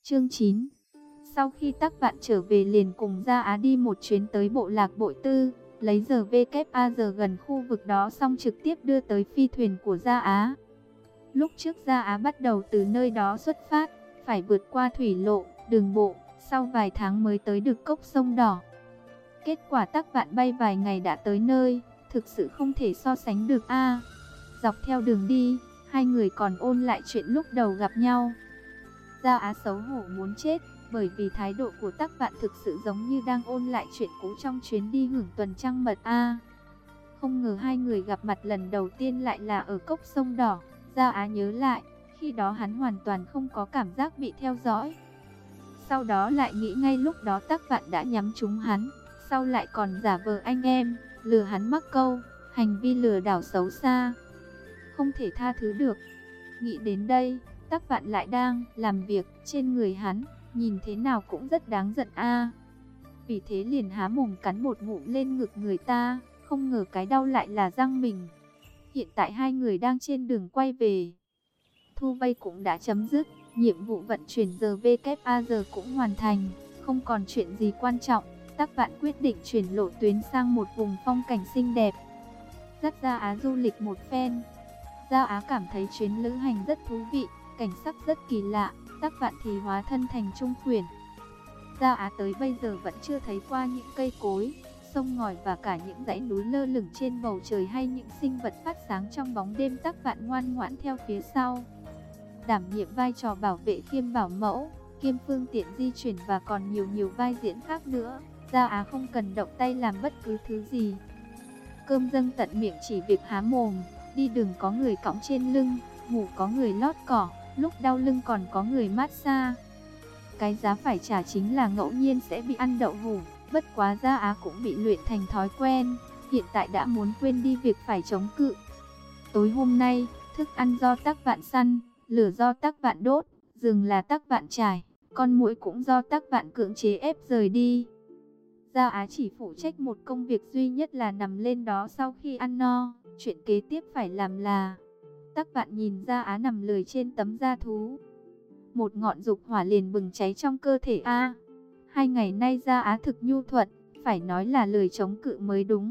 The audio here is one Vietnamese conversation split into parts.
Chương 9. Sau khi Tắc Vạn trở về liền cùng Gia Á đi một chuyến tới bộ lạc Bội Tư, lấy giờ VKAG gần khu vực đó xong trực tiếp đưa tới phi thuyền của Gia Á. Lúc trước Gia Á bắt đầu từ nơi đó xuất phát, phải vượt qua thủy lộ, đường bộ, sau vài tháng mới tới được cốc sông đỏ. Kết quả Tắc Vạn bay vài ngày đã tới nơi, thực sự không thể so sánh được a. Dọc theo đường đi, hai người còn ôn lại chuyện lúc đầu gặp nhau. Gia Á xấu hổ muốn chết, bởi vì thái độ của Tắc Vạn thực sự giống như đang ôn lại chuyện cũ trong chuyến đi hưởng tuần trăng mật a. Không ngờ hai người gặp mặt lần đầu tiên lại là ở cốc sông đỏ. Gia Á nhớ lại, khi đó hắn hoàn toàn không có cảm giác bị theo dõi. Sau đó lại nghĩ ngay lúc đó Tắc Vạn đã nhắm trúng hắn, sau lại còn giả vờ anh em, lừa hắn mắc câu, hành vi lừa đảo xấu xa, không thể tha thứ được. Nghĩ đến đây, Tắc Vạn lại đang làm việc trên người hắn, nhìn thế nào cũng rất đáng giận a. Vì thế liền há mồm cắn một ngụm lên ngực người ta, không ngờ cái đau lại là răng mình. Hiện tại hai người đang trên đường quay về. Thu vây cũng đã chấm dứt, nhiệm vụ vận chuyển giờ VKAG cũng hoàn thành, không còn chuyện gì quan trọng. Tắc Vạn quyết định chuyển lộ tuyến sang một vùng phong cảnh xinh đẹp, dắt Gia Á du lịch một phen. Gia Á cảm thấy chuyến lữ hành rất thú vị, cảnh sắc rất kỳ lạ. Tắc Vạn thì hóa thân thành Trung Khuyển. Gia Á tới bây giờ vẫn chưa thấy qua những cây cối, sông ngòi và cả những dãy núi lơ lửng trên bầu trời hay những sinh vật phát sáng trong bóng đêm. Tắc Vạn ngoan ngoãn theo phía sau, đảm nhiệm vai trò bảo vệ kiêm bảo mẫu, kiêm phương tiện di chuyển và còn nhiều vai diễn khác nữa. Gia Á không cần động tay làm bất cứ thứ gì. Cơm dâng tận miệng chỉ việc há mồm, đi đường có người cõng trên lưng, ngủ có người lót cỏ, lúc đau lưng còn có người massage. Cái giá phải trả chính là ngẫu nhiên sẽ bị ăn đậu hũ, bất quá Gia Á cũng bị luyện thành thói quen, hiện tại đã muốn quên đi việc phải chống cự. Tối hôm nay, thức ăn do Tắc Vạn săn, lửa do Tắc Vạn đốt, giường là Tắc Vạn trải, con muỗi cũng do Tắc Vạn cưỡng chế ép rời đi. Gia Á chỉ phụ trách một công việc duy nhất là nằm lên đó sau khi ăn no. Chuyện kế tiếp phải làm là... Tắc Vạn nhìn Gia Á nằm lười trên tấm da thú. Một ngọn dục hỏa liền bừng cháy trong cơ thể a. 2 ngày nay Gia Á thực nhu thuận, phải nói là lười chống cự mới đúng.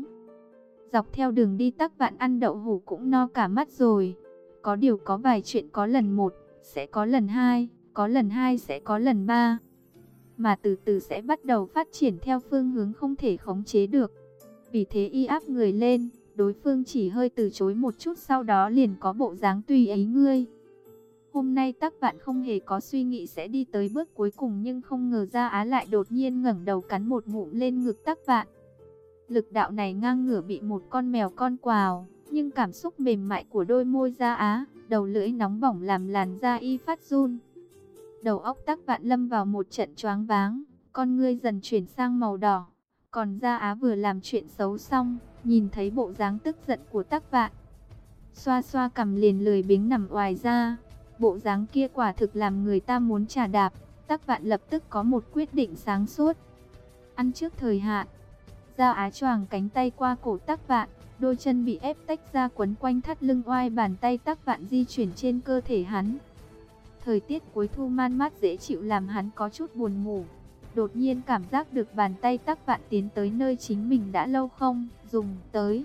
Dọc theo đường đi Tắc Vạn ăn đậu hũ cũng no cả mắt rồi. Có điều có vài chuyện có lần 1, sẽ có lần 2, có lần 2 sẽ có lần 3. Mà từ từ sẽ bắt đầu phát triển theo phương hướng không thể khống chế được. Vì thế y áp người lên, đối phương chỉ hơi từ chối một chút sau đó liền có bộ dáng tùy ý ngươi. Hôm nay Tắc Vạn không hề có suy nghĩ sẽ đi tới bước cuối cùng, nhưng không ngờ Gia Á lại đột nhiên ngẩng đầu cắn một ngụm lên ngực Tắc Vạn. Lực đạo này ngang ngửa bị một con mèo con quào, nhưng cảm xúc mềm mại của đôi môi Gia Á, đầu lưỡi nóng bỏng làm làn da y phát run. Đầu óc Tắc Vạn lâm vào một trận choáng váng, con ngươi dần chuyển sang màu đỏ. Còn Gia Á vừa làm chuyện xấu xong, nhìn thấy bộ dáng tức giận của Tắc Vạn, xoa xoa cằm liền lười biếng nằm oài ra. Bộ dáng kia quả thực làm người ta muốn chà đạp. Tắc Vạn lập tức có một quyết định sáng suốt. Ăn trước thời hạn. Gia Á choàng cánh tay qua cổ Tắc Vạn, đôi chân bị ép tách ra quấn quanh thắt lưng oai bàn tay Tắc Vạn di chuyển trên cơ thể hắn. Thời tiết cuối thu man mát dễ chịu làm hắn có chút buồn ngủ. Đột nhiên cảm giác được bàn tay Tắc Vạn tiến tới nơi chính mình đã lâu không dùng tới.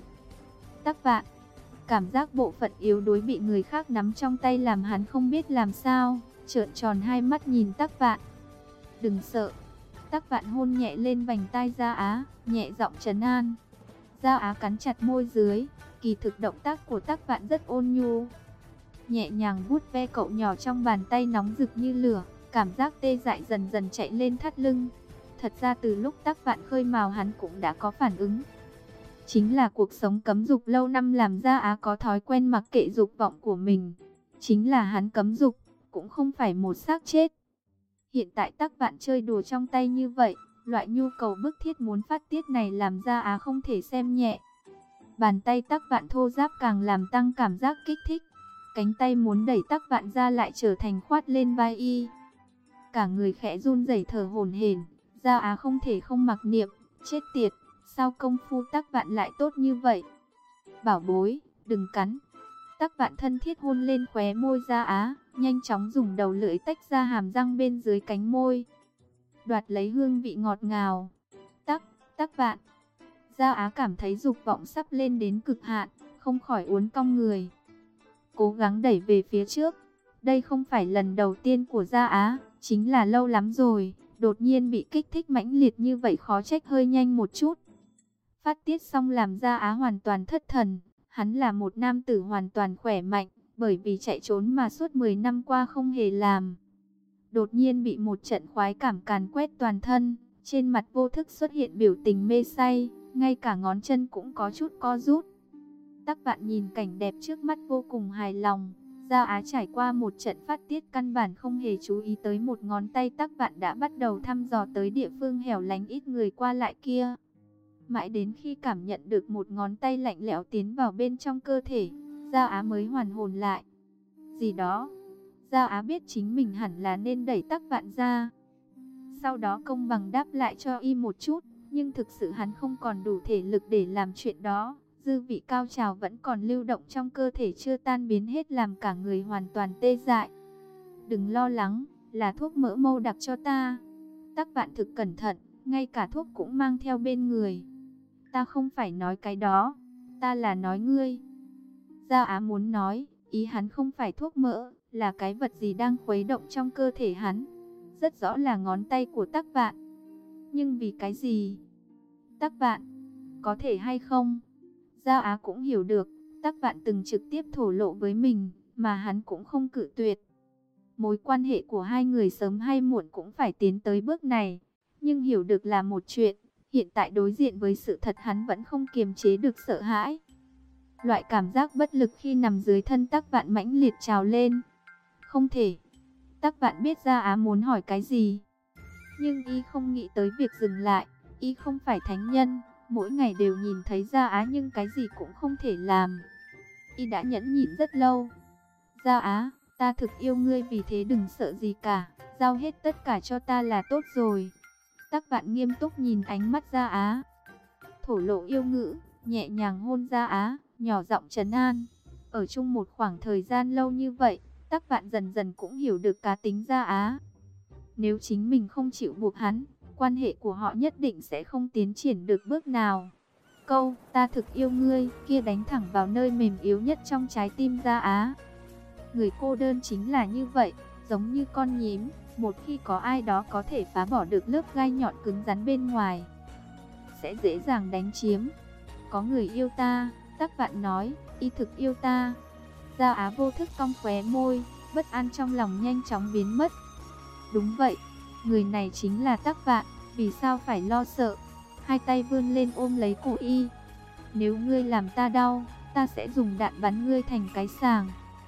Tắc Vạn, cảm giác bộ phận yếu đuối bị người khác nắm trong tay làm hắn không biết làm sao, trợn tròn hai mắt nhìn Tắc Vạn. Đừng sợ. Tắc Vạn hôn nhẹ lên vành tai Gia Á, nhẹ giọng trấn an. Gia Á cắn chặt môi dưới, kỳ thực động tác của Tắc Vạn rất ôn nhu. Nhẹ nhàng vuốt ve cậu nhỏ trong bàn tay nóng rực như lửa, cảm giác tê dại dần dần chạy lên thắt lưng. Thật ra từ lúc Tắc Vạn khơi mào hắn cũng đã có phản ứng. Chính là cuộc sống cấm dục lâu năm làm Gia Á có thói quen mặc kệ dục vọng của mình. Chính là hắn cấm dục, cũng không phải một xác chết. Hiện tại Tắc Vạn chơi đùa trong tay như vậy, loại nhu cầu bức thiết muốn phát tiết này làm Gia Á không thể xem nhẹ. Bàn tay Tắc Vạn thô ráp càng làm tăng cảm giác kích thích. Cánh tay muốn đẩy Tắc Vạn ra lại trở thành khoát lên vai y. Cả người khẽ run rẩy thở hổn hển. Gia Á không thể không mặc niệm, chết tiệt, sao công phu Tắc Vạn lại tốt như vậy? Bảo bối, đừng cắn. Tắc Vạn thân thiết hôn lên khóe môi Gia Á, nhanh chóng dùng đầu lưỡi tách ra hàm răng bên dưới cánh môi, đoạt lấy hương vị ngọt ngào. Tắc Vạn. Gia Á cảm thấy dục vọng sắp lên đến cực hạn, không khỏi uốn cong người, cố gắng đẩy về phía trước. Đây không phải lần đầu tiên của Gia Á, chính là lâu lắm rồi, đột nhiên bị kích thích mãnh liệt như vậy khó trách hơi nhanh một chút. Phát tiết xong làm Gia Á hoàn toàn thất thần, hắn là một nam tử hoàn toàn khỏe mạnh, bởi vì chạy trốn mà suốt 10 năm qua không hề làm. Đột nhiên bị một trận khoái cảm càn quét toàn thân, trên mặt vô thức xuất hiện biểu tình mê say, ngay cả ngón chân cũng có chút co rút. Tắc Vạn nhìn cảnh đẹp trước mắt vô cùng hài lòng. Gia Á trải qua một trận phát tiết căn bản không hề chú ý tới một ngón tay Tắc Vạn đã bắt đầu thăm dò tới địa phương hẻo lánh ít người qua lại kia. Mãi đến khi cảm nhận được một ngón tay lạnh lẽo tiến vào bên trong cơ thể, Gia Á mới hoàn hồn lại. Gì đó? Gia Á biết chính mình hẳn là nên đẩy Tắc Vạn ra, sau đó công bằng đáp lại cho y một chút, nhưng thực sự hắn không còn đủ thể lực để làm chuyện đó. Dư vị cao trào vẫn còn lưu động trong cơ thể chưa tan biến hết làm cả người hoàn toàn tê dại. Đừng lo lắng, là thuốc mỡ mâu đặc cho ta. Tắc Vạn thực cẩn thận, ngay cả thuốc cũng mang theo bên người. Ta không phải nói cái đó, ta là nói ngươi. Gia Á muốn nói, ý hắn không phải thuốc mỡ, là cái vật gì đang khuấy động trong cơ thể hắn. Rất rõ là ngón tay của Tắc Vạn. Nhưng vì cái gì? Tắc Vạn, có thể hay không? Gia Á cũng hiểu được, Tắc Vạn từng trực tiếp thổ lộ với mình, mà hắn cũng không cự tuyệt. Mối quan hệ của hai người sớm hay muộn cũng phải tiến tới bước này. Nhưng hiểu được là một chuyện, hiện tại đối diện với sự thật hắn vẫn không kiềm chế được sợ hãi. Loại cảm giác bất lực khi nằm dưới thân Tắc Vạn mãnh liệt trào lên. Không thể. Tắc Vạn biết Gia Á muốn hỏi cái gì, nhưng y không nghĩ tới việc dừng lại. Y không phải thánh nhân, mỗi ngày đều nhìn thấy Gia Á nhưng cái gì cũng không thể làm. Y đã nhẫn nhịn rất lâu. Gia Á, ta thực yêu ngươi, vì thế đừng sợ gì cả, giao hết tất cả cho ta là tốt rồi. Tắc Vạn nghiêm túc nhìn ánh mắt Gia Á, thổ lộ yêu ngữ, nhẹ nhàng hôn Gia Á, nhỏ giọng trấn an. Ở chung một khoảng thời gian lâu như vậy, Tắc Vạn dần dần cũng hiểu được cá tính Gia Á. Nếu chính mình không chịu buộc hắn, quan hệ của họ nhất định sẽ không tiến triển được bước nào. Câu ta thực yêu ngươi kia đánh thẳng vào nơi mềm yếu nhất trong trái tim Gia Á. Người cô đơn chính là như vậy, giống như con nhím, một khi có ai đó có thể phá bỏ được lớp gai nhọn cứng rắn bên ngoài, sẽ dễ dàng đánh chiếm. Có người yêu ta, Tắc Vạn nói, y thực yêu ta. Gia Á vô thức cong khóe môi, bất an trong lòng nhanh chóng biến mất. Đúng vậy, người này chính là Tắc Vạn, vì sao phải lo sợ? Hai tay vươn lên ôm lấy cổ y. Nếu ngươi làm ta đau, ta sẽ dùng đạn bắn ngươi thành cái sàng.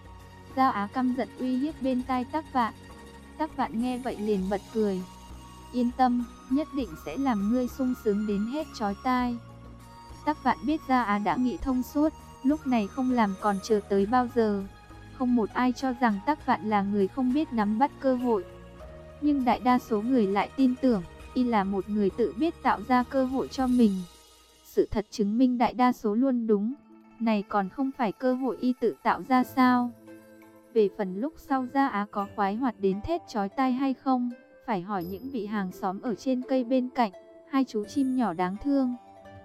Gia Á căm giận uy hiếp bên tai Tắc Vạn. Tắc Vạn nghe vậy liền bật cười. Yên tâm, nhất định sẽ làm ngươi sung sướng đến hết chói tai. Tắc Vạn biết Gia Á đã nghĩ thông suốt, lúc này không làm còn chờ tới bao giờ. Không một ai cho rằng Tắc Vạn là người không biết nắm bắt cơ hội, nhưng đại đa số người lại tin tưởng y là một người tự biết tạo ra cơ hội cho mình. Sự thật chứng minh đại đa số luôn đúng. Này còn không phải cơ hội y tự tạo ra sao? Về phần lúc sau Gia Á có khoái hoạt đến thét chói tai hay không, phải hỏi những vị hàng xóm ở trên cây bên cạnh, hai chú chim nhỏ đáng thương.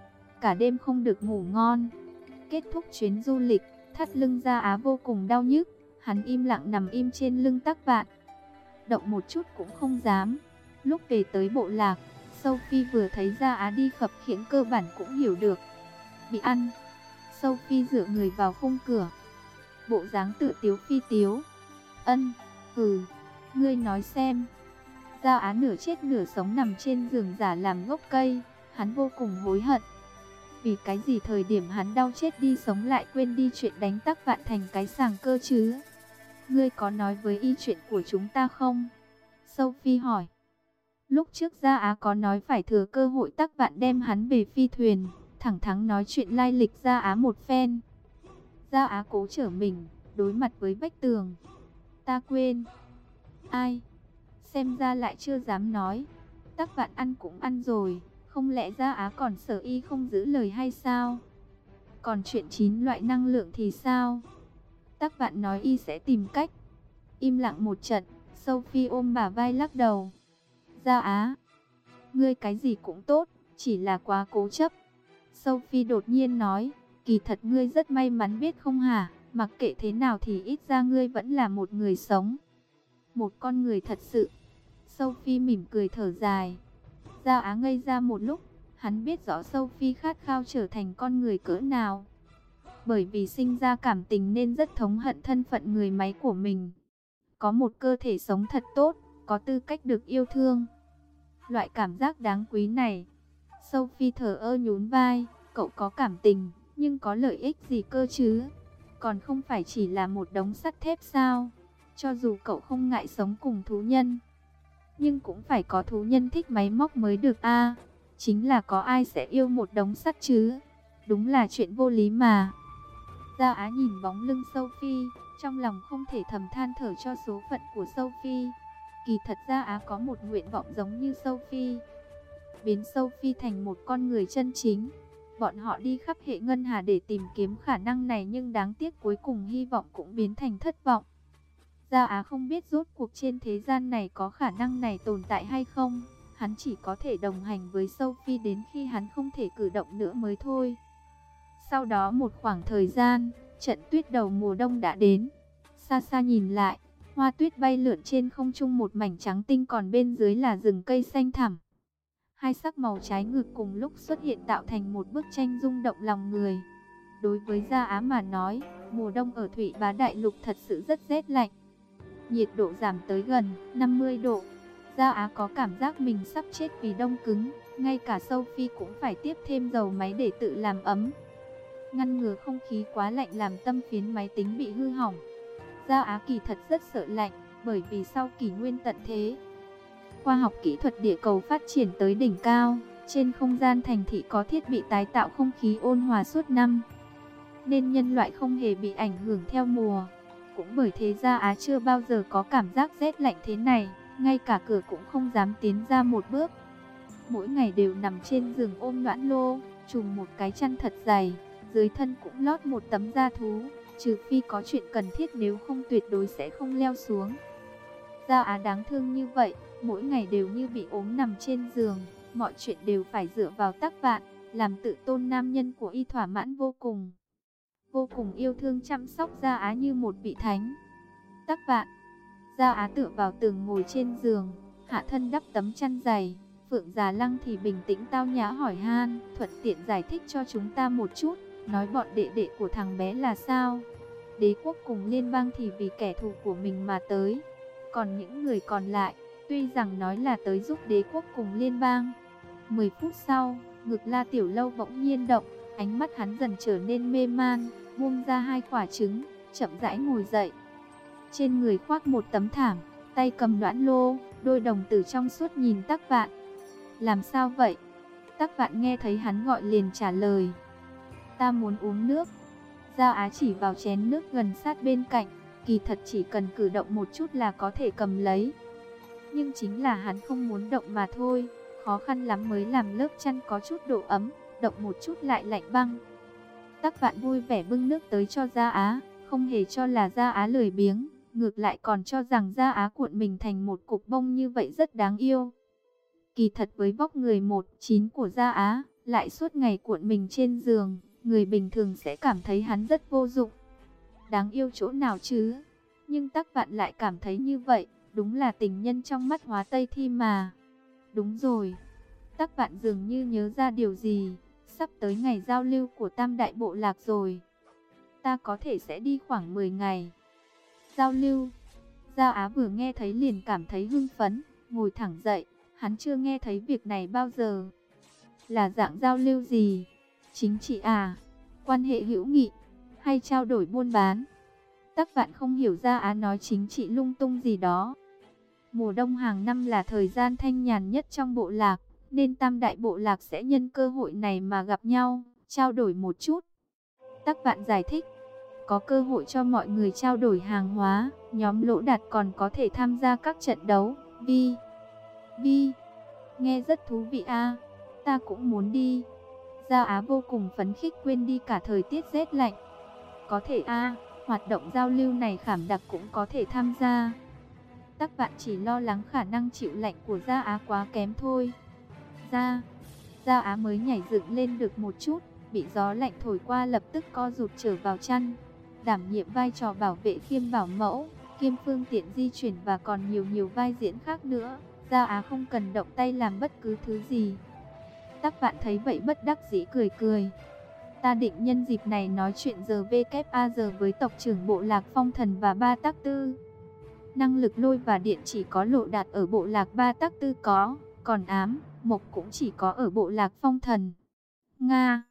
Cả đêm không được ngủ ngon. Kết thúc chuyến du lịch, thắt lưng Gia Á vô cùng đau nhức. Hắn im lặng nằm im trên lưng Tắc Vạn, động một chút cũng không dám. Lúc về tới bộ lạc, Sophie vừa thấy Gia Á đi khập khiễng cơ bản cũng hiểu được. Bị ăn. Sophie dựa người vào khung cửa, bộ dáng tự tiếu phi tiếu. Ân, ngươi nói xem. Gia Á nửa chết nửa sống nằm trên giường giả làm gốc cây, hắn vô cùng hối hận. Vì cái gì thời điểm hắn đau chết đi sống lại quên đi chuyện đánh Tắc Vạn thành cái sàng cơ chứ? Ngươi có nói với y chuyện của chúng ta không? Sophie hỏi. Lúc trước Gia Á có nói phải thừa cơ hội Tắc Vạn đem hắn về phi thuyền, thẳng thắn nói chuyện lai lịch Gia Á một phen. Gia Á cố trở mình, đối mặt với vách tường. Ta quên. Ai? Xem ra lại chưa dám nói. Tắc Vạn ăn cũng ăn rồi, không lẽ Gia Á còn sợ y không giữ lời hay sao? Còn chuyện 9 loại năng lượng thì sao? Tắc Vạn nói y sẽ tìm cách. Im lặng một trận, Sophie ôm bả vai lắc đầu. Gia Á, ngươi cái gì cũng tốt, chỉ là quá cố chấp. Sophie đột nhiên nói, kỳ thật ngươi rất may mắn biết không hả, mặc kệ thế nào thì ít ra ngươi vẫn là một người sống. Một con người thật sự. Sophie mỉm cười thở dài. Gia Á ngây ra một lúc, hắn biết rõ Sophie khát khao trở thành con người cỡ nào. Bởi vì sinh ra cảm tình nên rất thống hận thân phận người máy của mình. Có một cơ thể sống thật tốt, có tư cách được yêu thương. Loại cảm giác đáng quý này. Sophie thở ơ nhún vai, cậu có cảm tình, nhưng có lợi ích gì cơ chứ? Còn không phải chỉ là một đống sắt thép sao? Cho dù cậu không ngại sống cùng thú nhân, nhưng cũng phải có thú nhân thích máy móc mới được a. Chính là có ai sẽ yêu một đống sắt chứ? Đúng là chuyện vô lý mà. Gia Á nhìn bóng lưng Sophie, trong lòng không thể thầm than thở cho số phận của Sophie. Kỳ thật Gia Á có một nguyện vọng giống như Sophie, biến Sophie thành một con người chân chính. Bọn họ đi khắp hệ ngân hà để tìm kiếm khả năng này, nhưng đáng tiếc cuối cùng hy vọng cũng biến thành thất vọng. Gia Á không biết rốt cuộc trên thế gian này có khả năng này tồn tại hay không. Hắn chỉ có thể đồng hành với Sophie đến khi hắn không thể cử động nữa mới thôi. Sau đó một khoảng thời gian, trận tuyết đầu mùa đông đã đến. Xa xa nhìn lại, hoa tuyết bay lượn trên không trung một mảnh trắng tinh, còn bên dưới là rừng cây xanh thẳm. Hai sắc màu trái ngược cùng lúc xuất hiện tạo thành một bức tranh rung động lòng người. Đối với Gia Á mà nói, mùa đông ở Thủy Bá Đại Lục thật sự rất rét lạnh. Nhiệt độ giảm tới gần 50 độ. Gia Á có cảm giác mình sắp chết vì đông cứng. Ngay cả Sophie cũng phải tiếp thêm dầu máy để tự làm ấm, ngăn ngừa không khí quá lạnh làm tâm phiến máy tính bị hư hỏng. Gia Á kỳ thật rất sợ lạnh, bởi vì sau kỷ nguyên tận thế, khoa học kỹ thuật địa cầu phát triển tới đỉnh cao, trên không gian thành thị có thiết bị tái tạo không khí ôn hòa suốt năm, nên nhân loại không hề bị ảnh hưởng theo mùa. Cũng bởi thế Gia Á chưa bao giờ có cảm giác rét lạnh thế này, ngay cả cửa cũng không dám tiến ra một bước. Mỗi ngày đều nằm trên giường ôm Noãn Lô, trùm một cái chăn thật dày, dưới thân cũng lót một tấm da thú, trừ phi có chuyện cần thiết, nếu không tuyệt đối sẽ không leo xuống. Gia Á đáng thương như vậy, mỗi ngày đều như bị ốm nằm trên giường, mọi chuyện đều phải dựa vào Tắc Vạn, làm tự tôn nam nhân của y thỏa mãn vô cùng. Vô cùng yêu thương chăm sóc Gia Á như một vị thánh. Tắc Vạn. Gia Á tựa vào tường ngồi trên giường, hạ thân đắp tấm chăn dày. Phượng Già Lăng thì bình tĩnh tao nhã hỏi han, thuận tiện giải thích cho chúng ta một chút, nói bọn đệ đệ của thằng bé là sao? Đế quốc cùng liên bang thì vì kẻ thù của mình mà tới, còn những người còn lại, tuy rằng nói là tới giúp đế quốc cùng liên bang. 10 phút sau, ngực La Tiểu Lâu bỗng nhiên động, ánh mắt hắn dần trở nên mê man, buông ra hai quả trứng, chậm rãi ngồi dậy. Trên người khoác một tấm thảm, tay cầm Noãn Lô, đôi đồng tử trong suốt nhìn Tắc Vạn. Làm sao vậy? Tắc Vạn nghe thấy hắn gọi liền trả lời. Ta muốn uống nước. Gia Á chỉ vào chén nước gần sát bên cạnh, kỳ thật chỉ cần cử động một chút là có thể cầm lấy. Nhưng chính là hắn không muốn động mà thôi, khó khăn lắm mới làm lớp chăn có chút độ ấm, động một chút lại lạnh băng. Tắc Vạn vui vẻ bưng nước tới cho Gia Á, không hề cho là Gia Á lười biếng, ngược lại còn cho rằng Gia Á cuộn mình thành một cục bông như vậy rất đáng yêu. Kỳ thật với vóc người 1,9 của Gia Á, lại suốt ngày cuộn mình trên giường, người bình thường sẽ cảm thấy hắn rất vô dụng. Đáng yêu chỗ nào chứ? Nhưng Tắc Vạn lại cảm thấy như vậy, đúng là tình nhân trong mắt Hóa Tây Thi mà. Đúng rồi, Tắc Vạn dường như nhớ ra điều gì, sắp tới ngày giao lưu của Tam Đại Bộ Lạc rồi. Ta có thể sẽ đi khoảng 10 ngày. Giao lưu? Gia Á vừa nghe thấy liền cảm thấy hưng phấn, ngồi thẳng dậy, hắn chưa nghe thấy việc này bao giờ. Là dạng giao lưu gì? Chính trị à? Quan hệ hữu nghị? Hay trao đổi buôn bán? Tắc Vạn không hiểu Gia Á nói chính trị lung tung gì đó. Mùa đông hàng năm là thời gian thanh nhàn nhất trong bộ lạc, nên Tam Đại Bộ Lạc sẽ nhân cơ hội này mà gặp nhau, trao đổi một chút. Tắc Vạn giải thích, có cơ hội cho mọi người trao đổi hàng hóa, nhóm Lỗ Đạt còn có thể tham gia các trận đấu. Nghe rất thú vị a, ta cũng muốn đi. Gia Á vô cùng phấn khích, quên đi cả thời tiết rét lạnh. Có thể a, Hoạt động giao lưu này Khảm Đặc cũng có thể tham gia. Tắc Vạn chỉ lo lắng khả năng chịu lạnh của Gia Á quá kém thôi. Gia Á mới nhảy dựng lên được một chút, bị gió lạnh thổi qua lập tức co rụt trở vào chăn. Đảm nhiệm vai trò bảo vệ kiêm bảo mẫu, kiêm phương tiện di chuyển và còn nhiều vai diễn khác nữa. Gia Á không cần động tay làm bất cứ thứ gì. Tắc Vạn thấy vậy bất đắc dĩ cười. Ta định nhân dịp này nói chuyện giờ với tộc trưởng bộ lạc Phong Thần và Ba Tắc Tư. Năng lực lôi và điện chỉ có Lộ Đạt ở bộ lạc Ba Tắc Tư có, còn ám, mộc cũng chỉ có ở bộ lạc Phong Thần. Nga.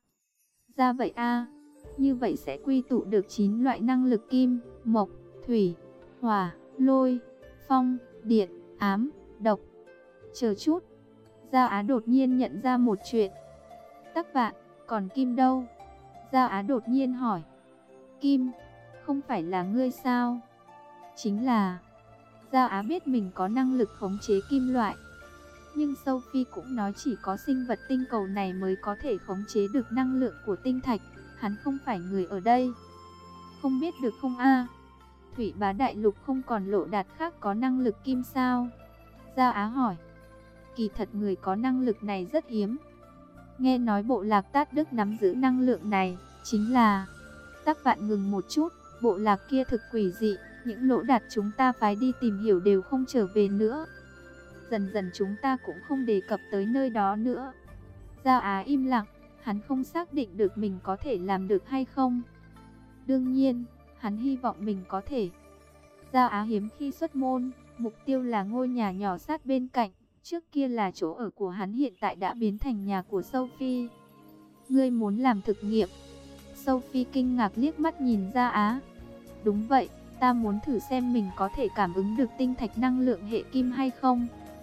Ra vậy a. Như vậy sẽ quy tụ được 9 loại năng lực kim, mộc, thủy, hỏa, lôi, phong, điện, ám, độc. Chờ chút. Gia Á đột nhiên nhận ra một chuyện. Tắc Vạn, còn kim đâu? Gia Á đột nhiên hỏi. Kim, không phải là ngươi sao? Chính là. Gia Á biết mình có năng lực khống chế kim loại. Nhưng Sophie cũng nói chỉ có sinh vật tinh cầu này mới có thể khống chế được năng lượng của tinh thạch. Hắn không phải người ở đây. Không biết được không a? Thủy Bá Đại Lục không còn Lộ Đạt khác có năng lực kim sao? Gia Á hỏi. Kỳ thật người có năng lực này rất hiếm. Nghe nói bộ lạc Tát Đức nắm giữ năng lượng này, chính là... Tắc Vạn ngừng một chút, bộ lạc kia thực quỷ dị, những Lỗ Đạt chúng ta phái đi tìm hiểu đều không trở về nữa. Dần dần chúng ta cũng không đề cập tới nơi đó nữa. Gia Á im lặng, hắn không xác định được mình có thể làm được hay không. Đương nhiên, hắn hy vọng mình có thể. Gia Á hiếm khi xuất môn, mục tiêu là ngôi nhà nhỏ sát bên cạnh. Trước kia là chỗ ở của hắn, hiện tại đã biến thành nhà của Sophie. Ngươi muốn làm thực nghiệm? Sophie kinh ngạc liếc mắt nhìn Gia Á. Đúng vậy, ta muốn thử xem mình có thể cảm ứng được tinh thạch năng lượng hệ kim hay không.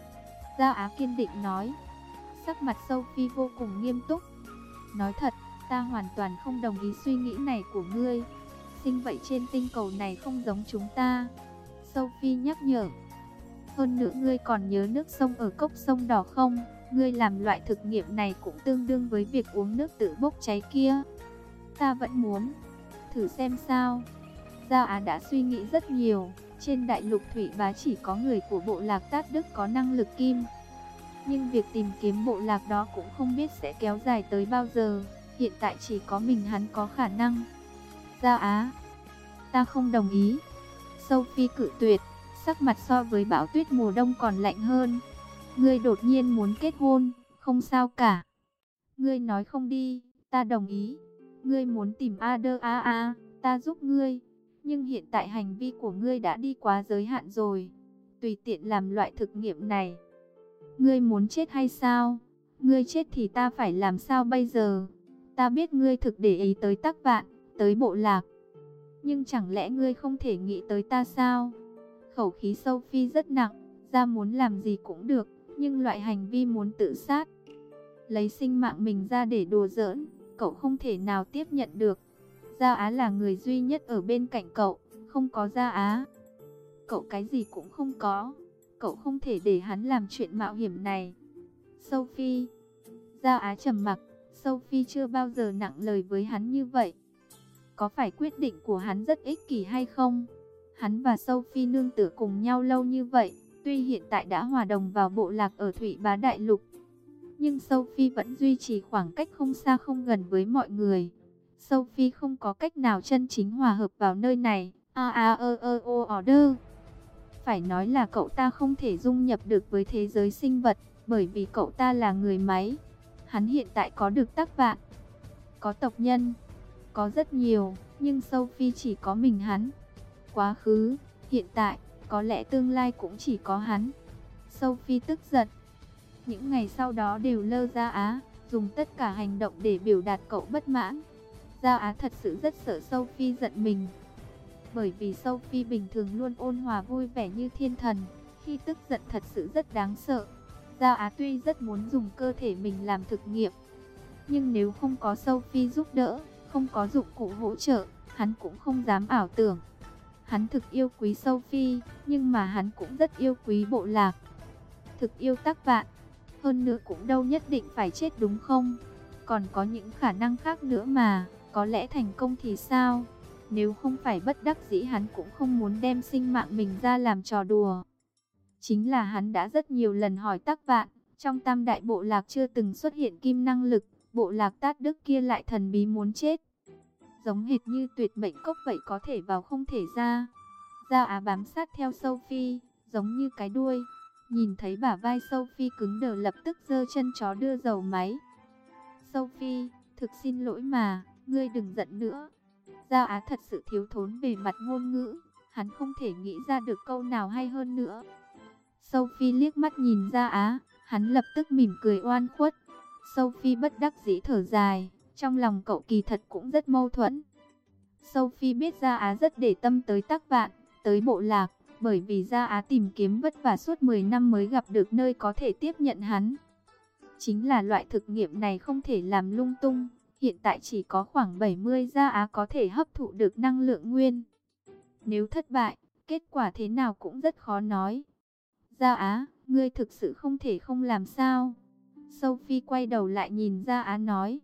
Gia Á kiên định nói. Sắc mặt Sophie vô cùng nghiêm túc. Nói thật, ta hoàn toàn không đồng ý suy nghĩ này của ngươi. Sinh vậy trên tinh cầu này không giống chúng ta. Sophie nhắc nhở. Hơn nữa ngươi còn nhớ nước sông ở cốc sông đỏ không? Ngươi làm loại thực nghiệm này cũng tương đương với việc uống nước tự bốc cháy kia. Ta vẫn muốn. Thử xem sao. Gia Á đã suy nghĩ rất nhiều. Trên đại lục Thủy Bá chỉ có người của bộ lạc Tát Đức có năng lực kim. Nhưng việc tìm kiếm bộ lạc đó cũng không biết sẽ kéo dài tới bao giờ. Hiện tại chỉ có mình hắn có khả năng. Gia Á. Ta không đồng ý. Sophie cự tuyệt. Sắc mặt so với bão tuyết mùa đông còn lạnh hơn. Ngươi đột nhiên muốn kết hôn, không sao cả. Ngươi nói không đi, ta đồng ý. Ngươi muốn tìm Ader ta giúp ngươi. Nhưng hiện tại hành vi của ngươi đã đi quá giới hạn rồi. Tùy tiện làm loại thực nghiệm này. Ngươi muốn chết hay sao? Ngươi chết thì ta phải làm sao bây giờ? Ta biết ngươi thực để ý tới Tắc Vạn, tới bộ lạc. Nhưng chẳng lẽ ngươi không thể nghĩ tới ta sao? Khẩu khí Sophie rất nặng, ra muốn làm gì cũng được, nhưng loại hành vi muốn tự sát, lấy sinh mạng mình ra để đùa giỡn, cậu không thể nào tiếp nhận được. Gia Á là người duy nhất ở bên cạnh cậu, không có Gia Á, cậu cái gì cũng không có, cậu không thể để hắn làm chuyện mạo hiểm này. Sophie. Gia Á trầm mặc, Sophie chưa bao giờ nặng lời với hắn như vậy. Có phải quyết định của hắn rất ích kỷ hay không? Hắn và Sophie nương tựa cùng nhau lâu như vậy, tuy hiện tại đã hòa đồng vào bộ lạc ở Thủy Bá Đại Lục, nhưng Sophie vẫn duy trì khoảng cách không xa không gần với mọi người. Sophie không có cách nào chân chính hòa hợp vào nơi này. Order. Phải nói là cậu ta không thể dung nhập được với thế giới sinh vật, bởi vì cậu ta là người máy. Hắn hiện tại có được Tắc Vạn, có tộc nhân, có rất nhiều, nhưng Sophie chỉ có mình hắn. Quá khứ, hiện tại, có lẽ tương lai cũng chỉ có hắn. Sophie tức giận. Những ngày sau đó đều lơ Gia Á, dùng tất cả hành động để biểu đạt cậu bất mãn. Gia Á thật sự rất sợ Sophie giận mình. Bởi vì Sophie bình thường luôn ôn hòa vui vẻ như thiên thần, khi tức giận thật sự rất đáng sợ. Gia Á tuy rất muốn dùng cơ thể mình làm thực nghiệm, nhưng nếu không có Sophie giúp đỡ, không có dụng cụ hỗ trợ, hắn cũng không dám ảo tưởng. Hắn thực yêu quý Sophie, nhưng mà hắn cũng rất yêu quý bộ lạc. Thực yêu Tắc Vạn, hơn nữa cũng đâu nhất định phải chết đúng không? Còn có những khả năng khác nữa mà, có lẽ thành công thì sao? Nếu không phải bất đắc dĩ hắn cũng không muốn đem sinh mạng mình ra làm trò đùa. Chính là hắn đã rất nhiều lần hỏi Tắc Vạn, trong tam đại bộ lạc chưa từng xuất hiện kim năng lực, bộ lạc Tát Đức kia lại thần bí muốn chết. Giống hệt như tuyệt mệnh cốc vậy, có thể vào không thể ra. Gia Á bám sát theo Sophie, giống như cái đuôi. Nhìn thấy bả vai Sophie cứng đờ lập tức giơ chân chó đưa dầu máy. Sophie, thực xin lỗi mà, ngươi đừng giận nữa. Gia Á thật sự thiếu thốn về mặt ngôn ngữ, hắn không thể nghĩ ra được câu nào hay hơn nữa. Sophie liếc mắt nhìn Gia Á, hắn lập tức mỉm cười oan khuất. Sophie bất đắc dĩ thở dài, trong lòng cậu kỳ thật cũng rất mâu thuẫn. Sophie biết Gia Á rất để tâm tới Tắc Vạn, tới bộ lạc, bởi vì Gia Á tìm kiếm vất vả suốt 10 năm mới gặp được nơi có thể tiếp nhận hắn. Chính là loại thực nghiệm này không thể làm lung tung, hiện tại chỉ có khoảng 70 Gia Á có thể hấp thụ được năng lượng nguyên. Nếu thất bại, kết quả thế nào cũng rất khó nói. Gia Á, ngươi thực sự không thể không làm sao? Sophie quay đầu lại nhìn Gia Á nói.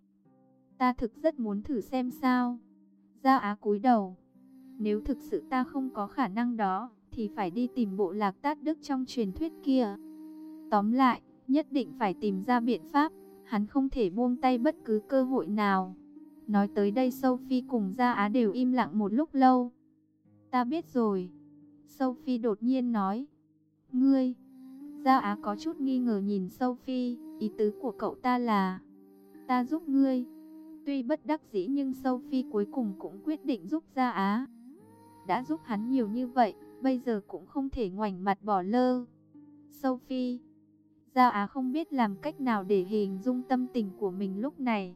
Ta thực rất muốn thử xem sao. Gia Á cúi đầu. Nếu thực sự ta không có khả năng đó, thì phải đi tìm bộ lạc Tát Đức trong truyền thuyết kia. Tóm lại, nhất định phải tìm ra biện pháp, hắn không thể buông tay bất cứ cơ hội nào. Nói tới đây Sophie cùng Gia Á đều im lặng một lúc lâu. Ta biết rồi. Sophie đột nhiên nói. Ngươi. Gia Á có chút nghi ngờ nhìn Sophie, ý tứ của cậu ta là ta giúp ngươi. Tuy bất đắc dĩ nhưng Sophie cuối cùng cũng quyết định giúp Gia Á. Đã giúp hắn nhiều như vậy, bây giờ cũng không thể ngoảnh mặt bỏ lơ. Sophie. Gia Á không biết làm cách nào để hình dung tâm tình của mình lúc này.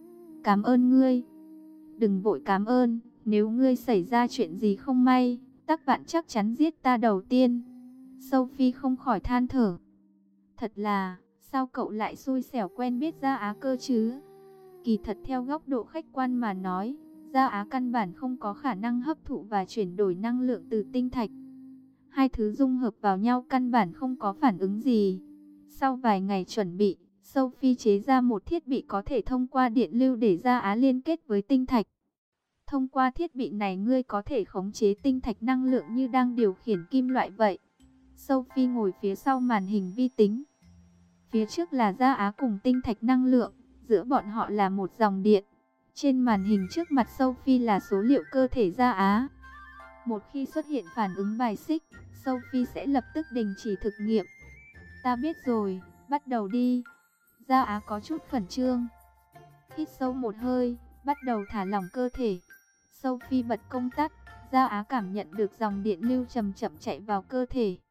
Cảm ơn ngươi. Đừng vội cảm ơn, nếu ngươi xảy ra chuyện gì không may, Tắc Vạn chắc chắn giết ta đầu tiên. Sophie không khỏi than thở. Thật là, sao cậu lại xui xẻo quen biết Gia Á cơ chứ? Kỳ thật theo góc độ khách quan mà nói, Gia Á căn bản không có khả năng hấp thụ và chuyển đổi năng lượng từ tinh thạch. Hai thứ dung hợp vào nhau căn bản không có phản ứng gì. Sau vài ngày chuẩn bị, Sophie chế ra một thiết bị có thể thông qua điện lưu để Gia Á liên kết với tinh thạch. Thông qua thiết bị này ngươi có thể khống chế tinh thạch năng lượng như đang điều khiển kim loại vậy. Sophie ngồi phía sau màn hình vi tính. Phía trước là Gia Á cùng tinh thạch năng lượng, giữa bọn họ là một dòng điện. Trên màn hình trước mặt Sophie là số liệu cơ thể Gia Á. Một khi xuất hiện phản ứng bài xích, Sophie sẽ lập tức đình chỉ thực nghiệm. Ta biết rồi, bắt đầu đi. Gia Á có chút khẩn trương. Hít sâu một hơi, bắt đầu thả lỏng cơ thể. Sophie bật công tắc, Gia Á cảm nhận được dòng điện lưu chậm chậm chạy vào cơ thể.